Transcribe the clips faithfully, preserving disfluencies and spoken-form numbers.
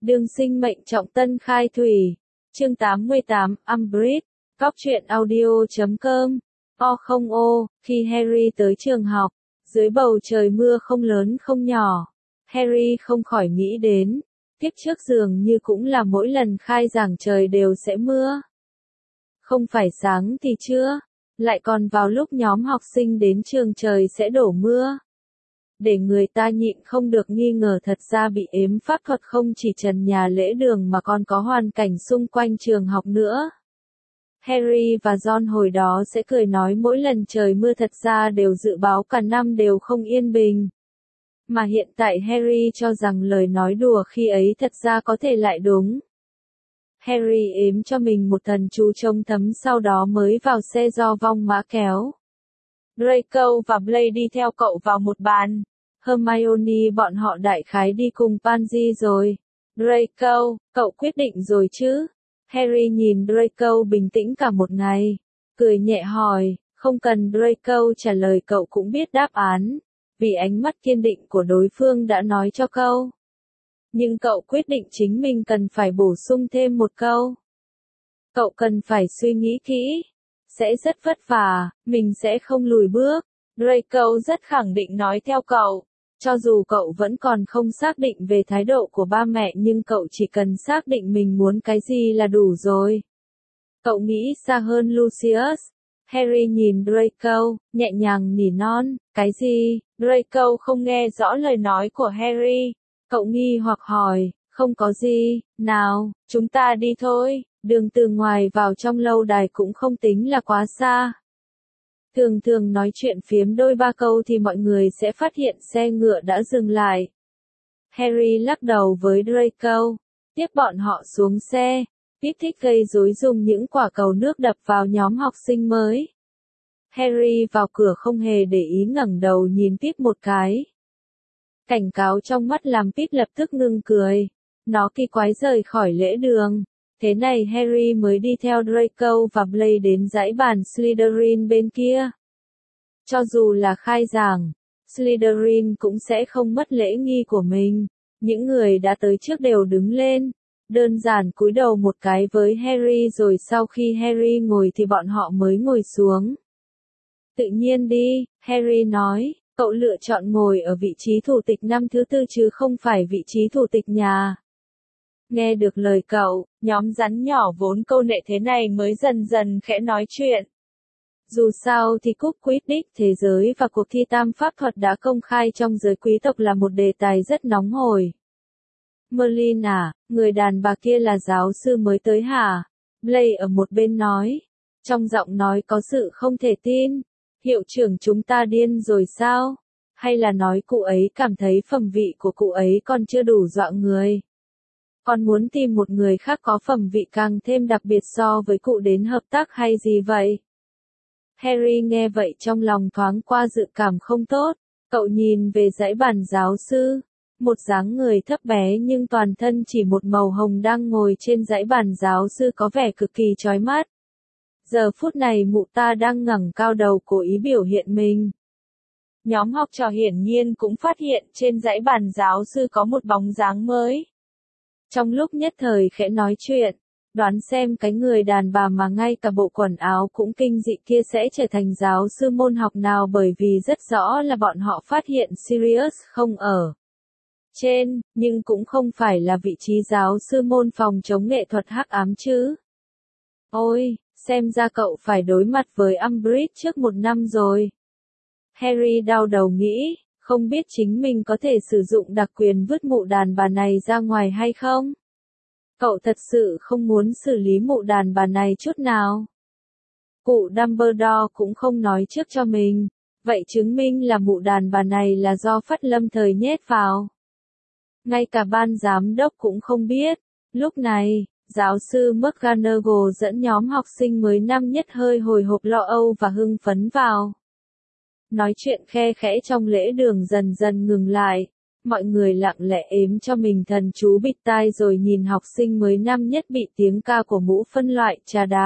Đương sinh mệnh trọng tân khai thủy. Chương tám mươi tám, Umbridge, Cóc truyện audio chấm com. O không ô, khi Harry tới trường học, dưới bầu trời mưa không lớn không nhỏ, Harry không khỏi nghĩ đến, kiếp trước dường như cũng là mỗi lần khai giảng trời đều sẽ mưa. Không phải sáng thì trưa, lại còn vào lúc nhóm học sinh đến trường trời sẽ đổ mưa. Để người ta nhịn không được nghi ngờ thật ra bị ếm pháp thuật không chỉ trần nhà lễ đường mà còn có hoàn cảnh xung quanh trường học nữa. Harry và Ron hồi đó sẽ cười nói mỗi lần trời mưa thật ra đều dự báo cả năm đều không yên bình. Mà hiện tại Harry cho rằng lời nói đùa khi ấy thật ra có thể lại đúng. Harry ếm cho mình một thần chú trông thấm sau đó mới vào xe do vong mã kéo. Draco và Blaise đi theo cậu vào một bàn. Hermione bọn họ đại khái đi cùng Pansy rồi. Draco, cậu quyết định rồi chứ? Harry nhìn Draco bình tĩnh cả một ngày. Cười nhẹ hỏi, không cần Draco trả lời cậu cũng biết đáp án. Vì ánh mắt kiên định của đối phương đã nói cho cậu. Nhưng cậu quyết định chính mình cần phải bổ sung thêm một câu. Cậu cần phải suy nghĩ kỹ. Sẽ rất vất vả, mình sẽ không lùi bước. Draco rất khẳng định nói theo cậu. Cho dù cậu vẫn còn không xác định về thái độ của ba mẹ nhưng cậu chỉ cần xác định mình muốn cái gì là đủ rồi. Cậu nghĩ xa hơn Lucius. Harry nhìn Draco, nhẹ nhàng nỉ non, cái gì? Draco không nghe rõ lời nói của Harry. Cậu nghi hoặc hỏi, không có gì, nào, chúng ta đi thôi, đường từ ngoài vào trong lâu đài cũng không tính là quá xa. Thường thường nói chuyện phiếm đôi ba câu thì mọi người sẽ phát hiện xe ngựa đã dừng lại. Harry lắc đầu với Draco, tiếp bọn họ xuống xe. Pip thích gây rối dùng những quả cầu nước đập vào nhóm học sinh mới. Harry vào cửa không hề để ý ngẩng đầu nhìn Pip một cái. Cảnh cáo trong mắt làm Pip lập tức ngưng cười. Nó kỳ quái rời khỏi lễ đường. Thế này Harry mới đi theo Draco và Blaise đến dãy bàn Slytherin bên kia. Cho dù là khai giảng, Slytherin cũng sẽ không mất lễ nghi của mình. Những người đã tới trước đều đứng lên. Đơn giản cúi đầu một cái với Harry rồi sau khi Harry ngồi thì bọn họ mới ngồi xuống. Tự nhiên đi, Harry nói, cậu lựa chọn ngồi ở vị trí thủ tịch năm thứ tư chứ không phải vị trí thủ tịch nhà. Nghe được lời cậu, nhóm rắn nhỏ vốn câu nệ thế này mới dần dần khẽ nói chuyện. Dù sao thì cúp Quidditch thế giới và cuộc thi tam pháp thuật đã công khai trong giới quý tộc là một đề tài rất nóng hổi. Merlin à, người đàn bà kia là giáo sư mới tới hả? Blaise ở một bên nói. Trong giọng nói có sự không thể tin. Hiệu trưởng chúng ta điên rồi sao? Hay là nói cụ ấy cảm thấy phẩm vị của cụ ấy còn chưa đủ dọa người? Còn muốn tìm một người khác có phẩm vị càng thêm đặc biệt so với cụ đến hợp tác hay gì vậy? Harry nghe vậy trong lòng thoáng qua dự cảm không tốt. Cậu nhìn về dãy bàn giáo sư. Một dáng người thấp bé nhưng toàn thân chỉ một màu hồng đang ngồi trên dãy bàn giáo sư có vẻ cực kỳ chói mắt. Giờ phút này mụ ta đang ngẩng cao đầu cố ý biểu hiện mình. Nhóm học trò hiển nhiên cũng phát hiện trên dãy bàn giáo sư có một bóng dáng mới. Trong lúc nhất thời khẽ nói chuyện, đoán xem cái người đàn bà mà ngay cả bộ quần áo cũng kinh dị kia sẽ trở thành giáo sư môn học nào bởi vì rất rõ là bọn họ phát hiện Sirius không ở trên, nhưng cũng không phải là vị trí giáo sư môn phòng chống nghệ thuật hắc ám chứ. Ôi, xem ra cậu phải đối mặt với Umbridge trước một năm rồi. Harry đau đầu nghĩ, không biết chính mình có thể sử dụng đặc quyền vứt mụ đàn bà này ra ngoài hay không? Cậu thật sự không muốn xử lý mụ đàn bà này chút nào. Cụ Dumbledore cũng không nói trước cho mình, vậy chứng minh là mụ đàn bà này là do Phất Lâm thời nhét vào. Ngay cả ban giám đốc cũng không biết. Lúc này, giáo sư McGonagall dẫn nhóm học sinh mới năm nhất hơi hồi hộp lo âu và hưng phấn vào. Nói chuyện khe khẽ trong lễ đường dần dần ngừng lại. Mọi người lặng lẽ ếm cho mình thần chú bịt tai rồi nhìn học sinh mới năm nhất bị tiếng ca của mũ phân loại trà đạp.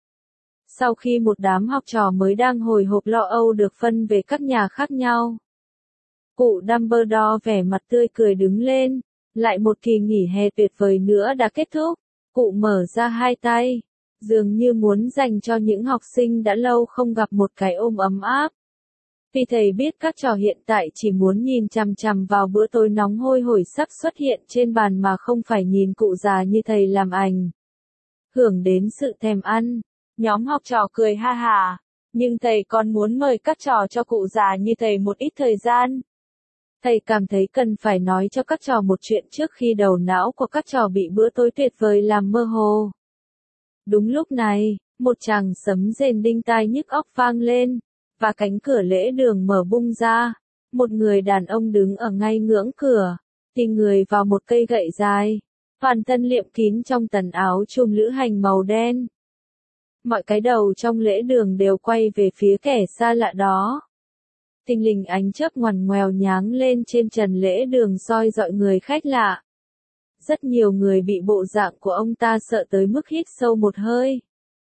Sau khi một đám học trò mới đang hồi hộp lo âu được phân về các nhà khác nhau. Cụ Dumbledore vẻ mặt tươi cười đứng lên, Lại một kỳ nghỉ hè tuyệt vời nữa đã kết thúc. Cụ mở ra hai tay, dường như muốn dành cho những học sinh đã lâu không gặp một cái ôm ấm áp. Vì thầy biết các trò hiện tại chỉ muốn nhìn chằm chằm vào bữa tối nóng hôi hổi sắp xuất hiện trên bàn mà không phải nhìn cụ già như thầy làm ảnh hưởng đến sự thèm ăn. Nhóm học trò cười ha hả, nhưng thầy còn muốn mời các trò cho cụ già như thầy một ít thời gian. Thầy cảm thấy cần phải nói cho các trò một chuyện trước khi đầu não của các trò bị bữa tối tuyệt vời làm mơ hồ. Đúng lúc này, một tràng sấm rền đinh tai nhức óc vang lên, và cánh cửa lễ đường mở bung ra. Một người đàn ông đứng ở ngay ngưỡng cửa, tìm người vào một cây gậy dài, toàn thân liệm kín trong tần áo chùm lữ hành màu đen. Mọi cái đầu trong lễ đường đều quay về phía kẻ xa lạ đó. Thình lình ánh chớp ngoằn ngoèo nháng lên trên trần lễ đường soi dọi người khách lạ. Rất nhiều người bị bộ dạng của ông ta sợ tới mức hít sâu một hơi.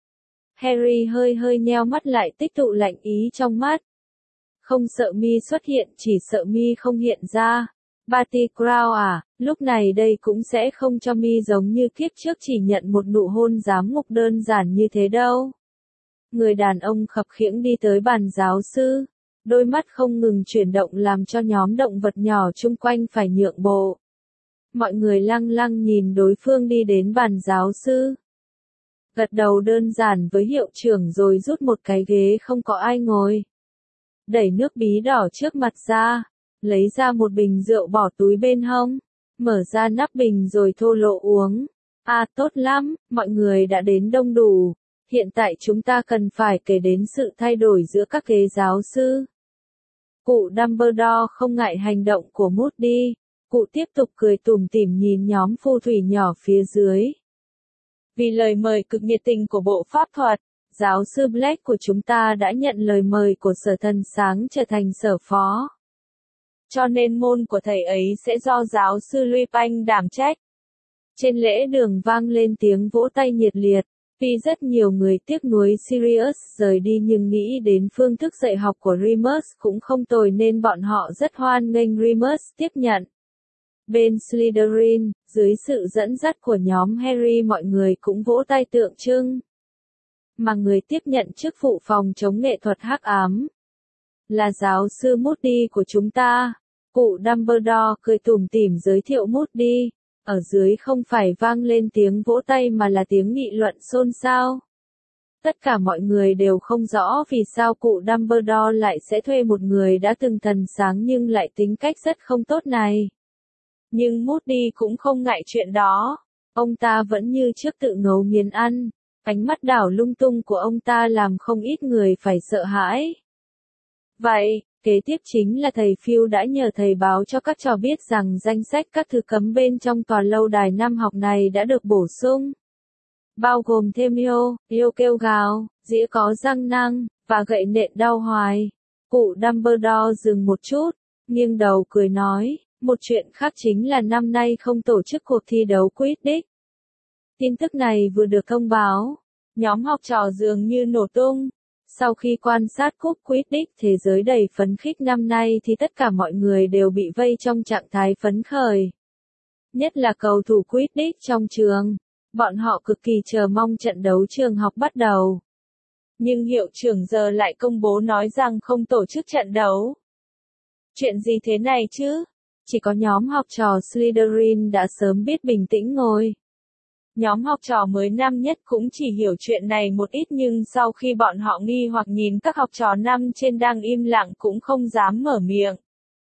Harry hơi hơi nheo mắt lại tích tụ lạnh ý trong mắt. Không sợ mi xuất hiện, chỉ sợ mi không hiện ra. Barty Crouch à, lúc này đây cũng sẽ không cho mi giống như kiếp trước chỉ nhận một nụ hôn giám ngục đơn giản như thế đâu. Người đàn ông khập khiễng đi tới bàn giáo sư. Đôi mắt không ngừng chuyển động làm cho nhóm động vật nhỏ chung quanh phải nhượng bộ. Mọi người lăng lăng nhìn đối phương đi đến bàn giáo sư. Gật đầu đơn giản với hiệu trưởng rồi rút một cái ghế không có ai ngồi. Đẩy nước bí đỏ trước mặt ra, lấy ra một bình rượu bỏ túi bên hông, mở ra nắp bình rồi thô lỗ uống. À tốt lắm, mọi người đã đến đông đủ. Hiện tại chúng ta cần phải kể đến sự thay đổi giữa các ghế giáo sư. Cụ Dumbledore không ngại hành động của Moody. Cụ tiếp tục cười tủm tỉm nhìn nhóm phù thủy nhỏ phía dưới. Vì lời mời cực nhiệt tình của bộ pháp thuật, giáo sư Black của chúng ta đã nhận lời mời của sở thần sáng trở thành sở phó. Cho nên môn của thầy ấy sẽ do giáo sư Lupin đảm trách. Trên lễ đường vang lên tiếng vỗ tay nhiệt liệt. Vì rất nhiều người tiếc nuối Sirius rời đi nhưng nghĩ đến phương thức dạy học của Remus cũng không tồi nên bọn họ rất hoan nghênh Remus tiếp nhận. Bên Slytherin, dưới sự dẫn dắt của nhóm Harry mọi người cũng vỗ tay tượng trưng. Mà người tiếp nhận chức vụ phòng chống nghệ thuật hắc ám là giáo sư Moody của chúng ta. Cụ Dumbledore cười tủm tỉm giới thiệu Moody. Ở dưới không phải vang lên tiếng vỗ tay mà là tiếng nghị luận xôn xao. Tất cả mọi người đều không rõ vì sao cụ Dumbledore lại sẽ thuê một người đã từng thần sáng nhưng lại tính cách rất không tốt này. Nhưng Moody cũng không ngại chuyện đó. Ông ta vẫn như trước tự ngấu nghiến ăn. Ánh mắt đảo lung tung của ông ta làm không ít người phải sợ hãi. Vậy, kế tiếp chính là thầy Phil đã nhờ thầy báo cho các trò biết rằng danh sách các thứ cấm bên trong tòa lâu đài năm học này đã được bổ sung. Bao gồm thêm yêu, yêu kêu gào, dĩa có răng nanh, và gậy nện đau hoài. Cụ Dumbledore dừng một chút, nghiêng đầu cười nói, một chuyện khác chính là năm nay không tổ chức cuộc thi đấu Quidditch. Tin tức này vừa được thông báo, nhóm học trò dường như nổ tung. Sau khi quan sát cúp Quidditch thế giới đầy phấn khích năm nay thì tất cả mọi người đều bị vây trong trạng thái phấn khởi. Nhất là cầu thủ Quidditch trong trường. Bọn họ cực kỳ chờ mong trận đấu trường học bắt đầu. Nhưng hiệu trưởng giờ lại công bố nói rằng không tổ chức trận đấu. Chuyện gì thế này chứ? Chỉ có nhóm học trò Slytherin đã sớm biết bình tĩnh ngồi. Nhóm học trò mới năm nhất cũng chỉ hiểu chuyện này một ít nhưng sau khi bọn họ nghi hoặc nhìn các học trò năm trên đang im lặng cũng không dám mở miệng.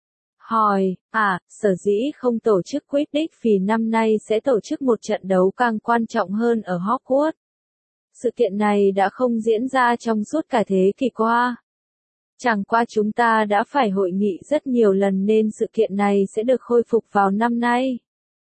Hỏi, à, sở dĩ không tổ chức Quidditch vì năm nay sẽ tổ chức một trận đấu càng quan trọng hơn ở Hogwarts. Sự kiện này đã không diễn ra trong suốt cả thế kỷ qua. Chẳng qua chúng ta đã phải hội nghị rất nhiều lần nên sự kiện này sẽ được khôi phục vào năm nay.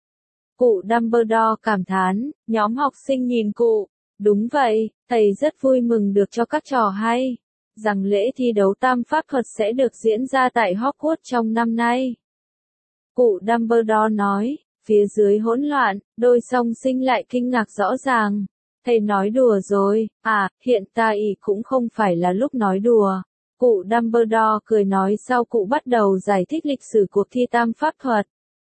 Cụ Dumbledore cảm thán, nhóm học sinh nhìn cụ. Đúng vậy, thầy rất vui mừng được cho các trò hay rằng lễ thi đấu tam pháp thuật sẽ được diễn ra tại Hogwarts trong năm nay. Cụ Dumbledore nói, phía dưới hỗn loạn, đôi song sinh lại kinh ngạc rõ ràng. Thầy nói đùa rồi, à, hiện tại cũng không phải là lúc nói đùa. Cụ Dumbledore cười nói sau cụ bắt đầu giải thích lịch sử cuộc thi tam pháp thuật.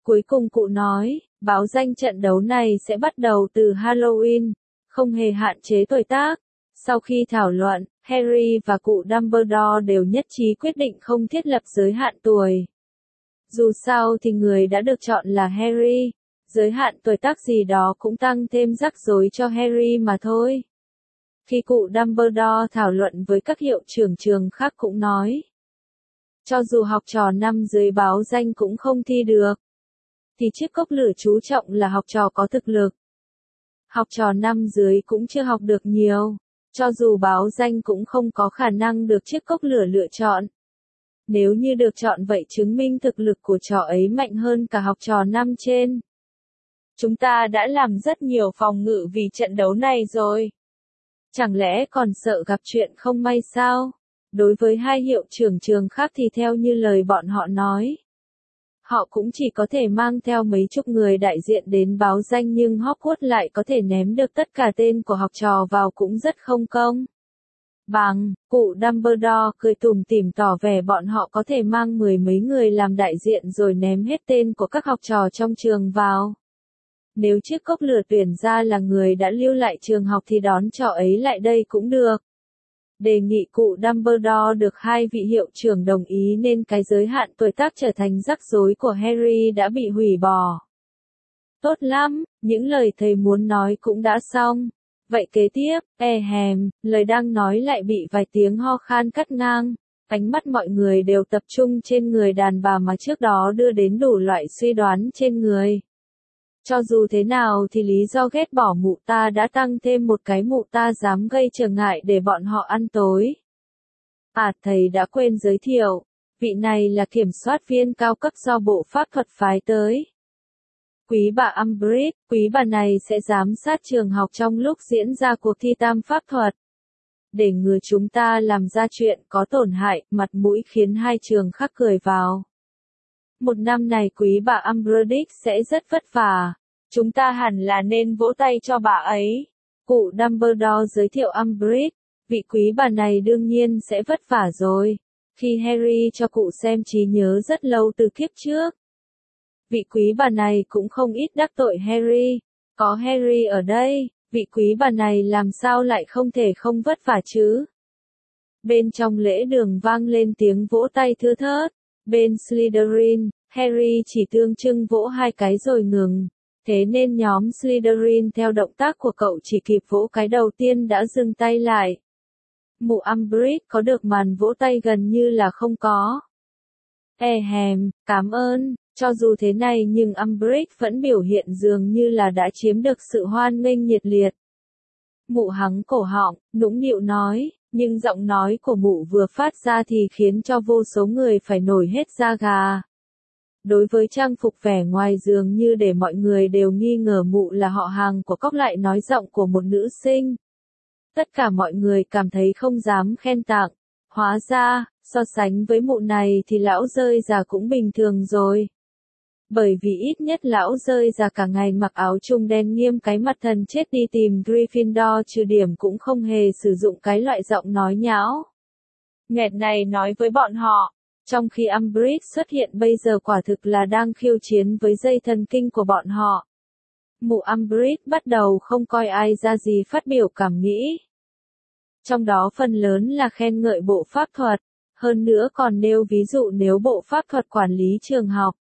Cuối cùng cụ nói, báo danh trận đấu này sẽ bắt đầu từ Halloween, không hề hạn chế tuổi tác. Sau khi thảo luận, Harry và cụ Dumbledore đều nhất trí quyết định không thiết lập giới hạn tuổi. Dù sao thì người đã được chọn là Harry, giới hạn tuổi tác gì đó cũng tăng thêm rắc rối cho Harry mà thôi. Khi cụ Dumbledore thảo luận với các hiệu trưởng trường khác cũng nói, cho dù học trò năm dưới báo danh cũng không thi được, thì chiếc cốc lửa chú trọng là học trò có thực lực. Học trò năm dưới cũng chưa học được nhiều, cho dù báo danh cũng không có khả năng được chiếc cốc lửa lựa chọn. Nếu như được chọn vậy chứng minh thực lực của trò ấy mạnh hơn cả học trò năm trên. Chúng ta đã làm rất nhiều phòng ngự vì trận đấu này rồi. Chẳng lẽ còn sợ gặp chuyện không may sao? Đối với hai hiệu trưởng trường khác thì theo như lời bọn họ nói, họ cũng chỉ có thể mang theo mấy chục người đại diện đến báo danh nhưng Hogwarts lại có thể ném được tất cả tên của học trò vào cũng rất không công bằng. Cụ Dumbledore cười tủm tỉm tỏ vẻ bọn họ có thể mang mười mấy người làm đại diện rồi ném hết tên của các học trò trong trường vào. Nếu chiếc cốc lửa tuyển ra là người đã lưu lại trường học thì đón trò ấy lại đây cũng được. Đề nghị cụ Dumbledore được hai vị hiệu trưởng đồng ý nên cái giới hạn tuổi tác trở thành rắc rối của Harry đã bị hủy bỏ. Tốt lắm, những lời thầy muốn nói cũng đã xong. Vậy kế tiếp, e hèm, lời đang nói lại bị vài tiếng ho khan cắt ngang. Ánh mắt mọi người đều tập trung trên người đàn bà mà trước đó đưa đến đủ loại suy đoán trên người. Cho dù thế nào thì lý do ghét bỏ mụ ta đã tăng thêm một cái mụ ta dám gây trở ngại để bọn họ ăn tối. À, thầy đã quên giới thiệu, vị này là kiểm soát viên cao cấp do bộ pháp thuật phái tới. Quý bà Umbridge, quý bà này sẽ giám sát trường học trong lúc diễn ra cuộc thi tam pháp thuật. Để ngừa chúng ta làm ra chuyện có tổn hại, mặt mũi khiến hai trường khác cười vào. Một năm này quý bà Umbridge sẽ rất vất vả. Chúng ta hẳn là nên vỗ tay cho bà ấy. Cụ Dumbledore giới thiệu Umbridge, vị quý bà này đương nhiên sẽ vất vả rồi. Khi Harry cho cụ xem trí nhớ rất lâu từ kiếp trước. Vị quý bà này cũng không ít đắc tội Harry. Có Harry ở đây, vị quý bà này làm sao lại không thể không vất vả chứ? Bên trong lễ đường vang lên tiếng vỗ tay thưa thớt. Bên Slytherin, Harry chỉ tương trưng vỗ hai cái rồi ngừng. Thế nên nhóm Slytherin theo động tác của cậu chỉ kịp vỗ cái đầu tiên đã dừng tay lại. Mụ Umbridge có được màn vỗ tay gần như là không có. E hèm, cảm ơn, cho dù thế này nhưng Umbridge vẫn biểu hiện dường như là đã chiếm được sự hoan nghênh nhiệt liệt. Mụ hắng cổ họng, nũng nịu nói, nhưng giọng nói của mụ vừa phát ra thì khiến cho vô số người phải nổi hết da gà. Đối với trang phục vẻ ngoài dường như để mọi người đều nghi ngờ mụ là họ hàng của Cóc lại nói giọng của một nữ sinh. Tất cả mọi người cảm thấy không dám khen tặng. Hóa ra, so sánh với mụ này thì lão rơi già cũng bình thường rồi. Bởi vì ít nhất lão rơi già cả ngày mặc áo trùng đen nghiêm cái mặt thần chết đi tìm Gryffindor trừ điểm cũng không hề sử dụng cái loại giọng nói nhão nghẹt này nói với bọn họ. Trong khi Umbridge xuất hiện bây giờ quả thực là đang khiêu chiến với dây thần kinh của bọn họ. Mụ Umbridge bắt đầu không coi ai ra gì phát biểu cảm nghĩ. Trong đó phần lớn là khen ngợi bộ pháp thuật, hơn nữa còn nêu ví dụ nếu bộ pháp thuật quản lý trường học.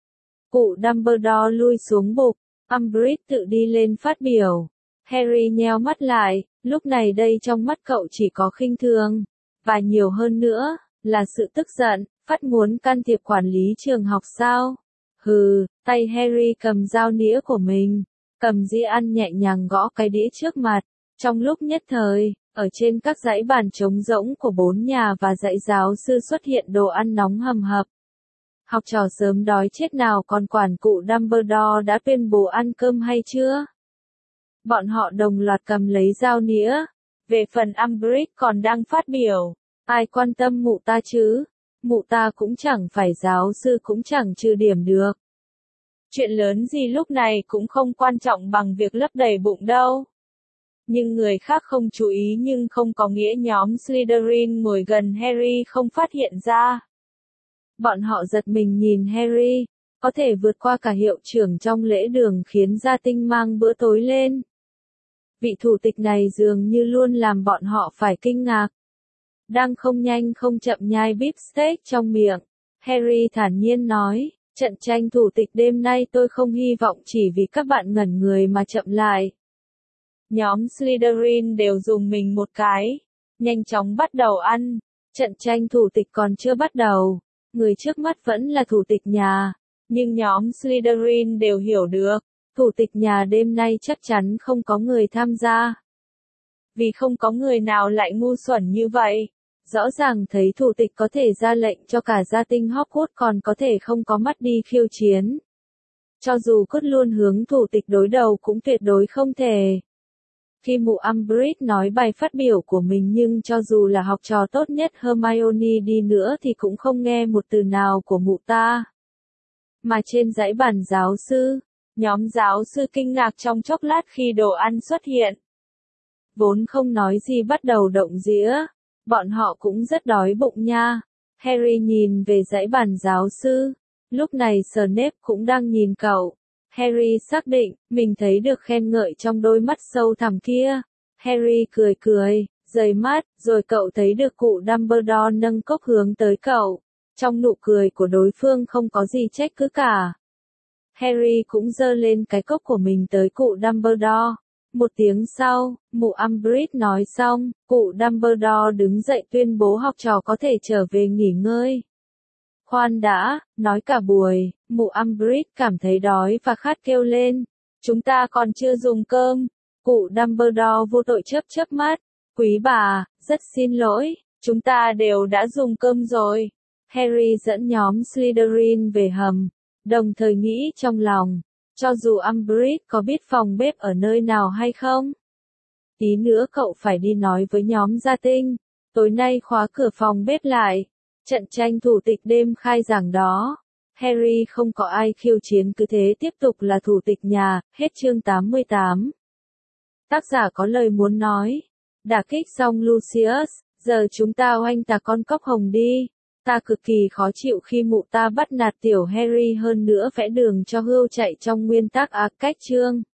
Cụ Dumbledore lui xuống bục, Umbridge tự đi lên phát biểu. Harry nheo mắt lại, lúc này đây trong mắt cậu chỉ có khinh thường, và nhiều hơn nữa, là sự tức giận, phát muốn can thiệp quản lý trường học sao? Hừ, tay Harry cầm dao nĩa của mình, cầm dĩa ăn nhẹ nhàng gõ cái đĩa trước mặt. Trong lúc nhất thời, ở trên các dãy bàn trống rỗng của bốn nhà và dãy giáo sư xuất hiện đồ ăn nóng hầm hập. Học trò sớm đói chết nào còn quản cụ Dumbledore đã tuyên bố ăn cơm hay chưa? Bọn họ đồng loạt cầm lấy dao nĩa. Về phần Umbridge còn đang phát biểu. Ai quan tâm mụ ta chứ? Mụ ta cũng chẳng phải giáo sư cũng chẳng trừ điểm được. Chuyện lớn gì lúc này cũng không quan trọng bằng việc lấp đầy bụng đâu. Nhưng người khác không chú ý nhưng không có nghĩa nhóm Slytherin ngồi gần Harry không phát hiện ra. Bọn họ giật mình nhìn Harry, có thể vượt qua cả hiệu trưởng trong lễ đường khiến gia tinh mang bữa tối lên. Vị thủ tịch này dường như luôn làm bọn họ phải kinh ngạc. Đang không nhanh không chậm nhai beef steak trong miệng, Harry thản nhiên nói, trận tranh thủ tịch đêm nay tôi không hy vọng chỉ vì các bạn ngẩn người mà chậm lại. Nhóm Slytherin đều dùng mình một cái, nhanh chóng bắt đầu ăn, trận tranh thủ tịch còn chưa bắt đầu, người trước mắt vẫn là thủ tịch nhà, nhưng nhóm Slytherin đều hiểu được, thủ tịch nhà đêm nay chắc chắn không có người tham gia. Vì không có người nào lại ngu xuẩn như vậy. Rõ ràng thấy thủ tịch có thể ra lệnh cho cả gia tinh Hogwarts còn có thể không có mắt đi khiêu chiến. Cho dù cốt luôn hướng thủ tịch đối đầu cũng tuyệt đối không thể. Khi mụ Umbridge nói bài phát biểu của mình nhưng cho dù là học trò tốt nhất Hermione đi nữa thì cũng không nghe một từ nào của mụ ta. Mà trên dãy bàn giáo sư, nhóm giáo sư kinh ngạc trong chốc lát khi đồ ăn xuất hiện. Vốn không nói gì bắt đầu động dĩa. Bọn họ cũng rất đói bụng nha. Harry nhìn về dãy bàn giáo sư. Lúc này Snape cũng đang nhìn cậu. Harry xác định, mình thấy được khen ngợi trong đôi mắt sâu thẳm kia. Harry cười cười, rời mắt, rồi cậu thấy được cụ Dumbledore nâng cốc hướng tới cậu. Trong nụ cười của đối phương không có gì trách cứ cả. Harry cũng giơ lên cái cốc của mình tới cụ Dumbledore. Một tiếng sau, mụ Umbridge nói xong, cụ Dumbledore đứng dậy tuyên bố học trò có thể trở về nghỉ ngơi. Khoan đã, nói cả buổi, mụ Umbridge cảm thấy đói và khát kêu lên. Chúng ta còn chưa dùng cơm. Cụ Dumbledore vô tội chớp chớp mắt. Quý bà, rất xin lỗi, chúng ta đều đã dùng cơm rồi. Harry dẫn nhóm Slytherin về hầm, đồng thời nghĩ trong lòng. Cho dù Umbridge có biết phòng bếp ở nơi nào hay không? Tí nữa cậu phải đi nói với nhóm gia tinh. Tối nay khóa cửa phòng bếp lại. Trận tranh thủ tịch đêm khai giảng đó. Harry không có ai khiêu chiến cứ thế tiếp tục là thủ tịch nhà. Hết chương tám mươi tám. Tác giả có lời muốn nói. Đả kích xong Lucius. Giờ chúng ta oanh tạc con cóc hồng đi. Ta cực kỳ khó chịu khi mụ ta bắt nạt tiểu Harry hơn nữa vẽ đường cho Hươu chạy trong nguyên tắc ác cách chương.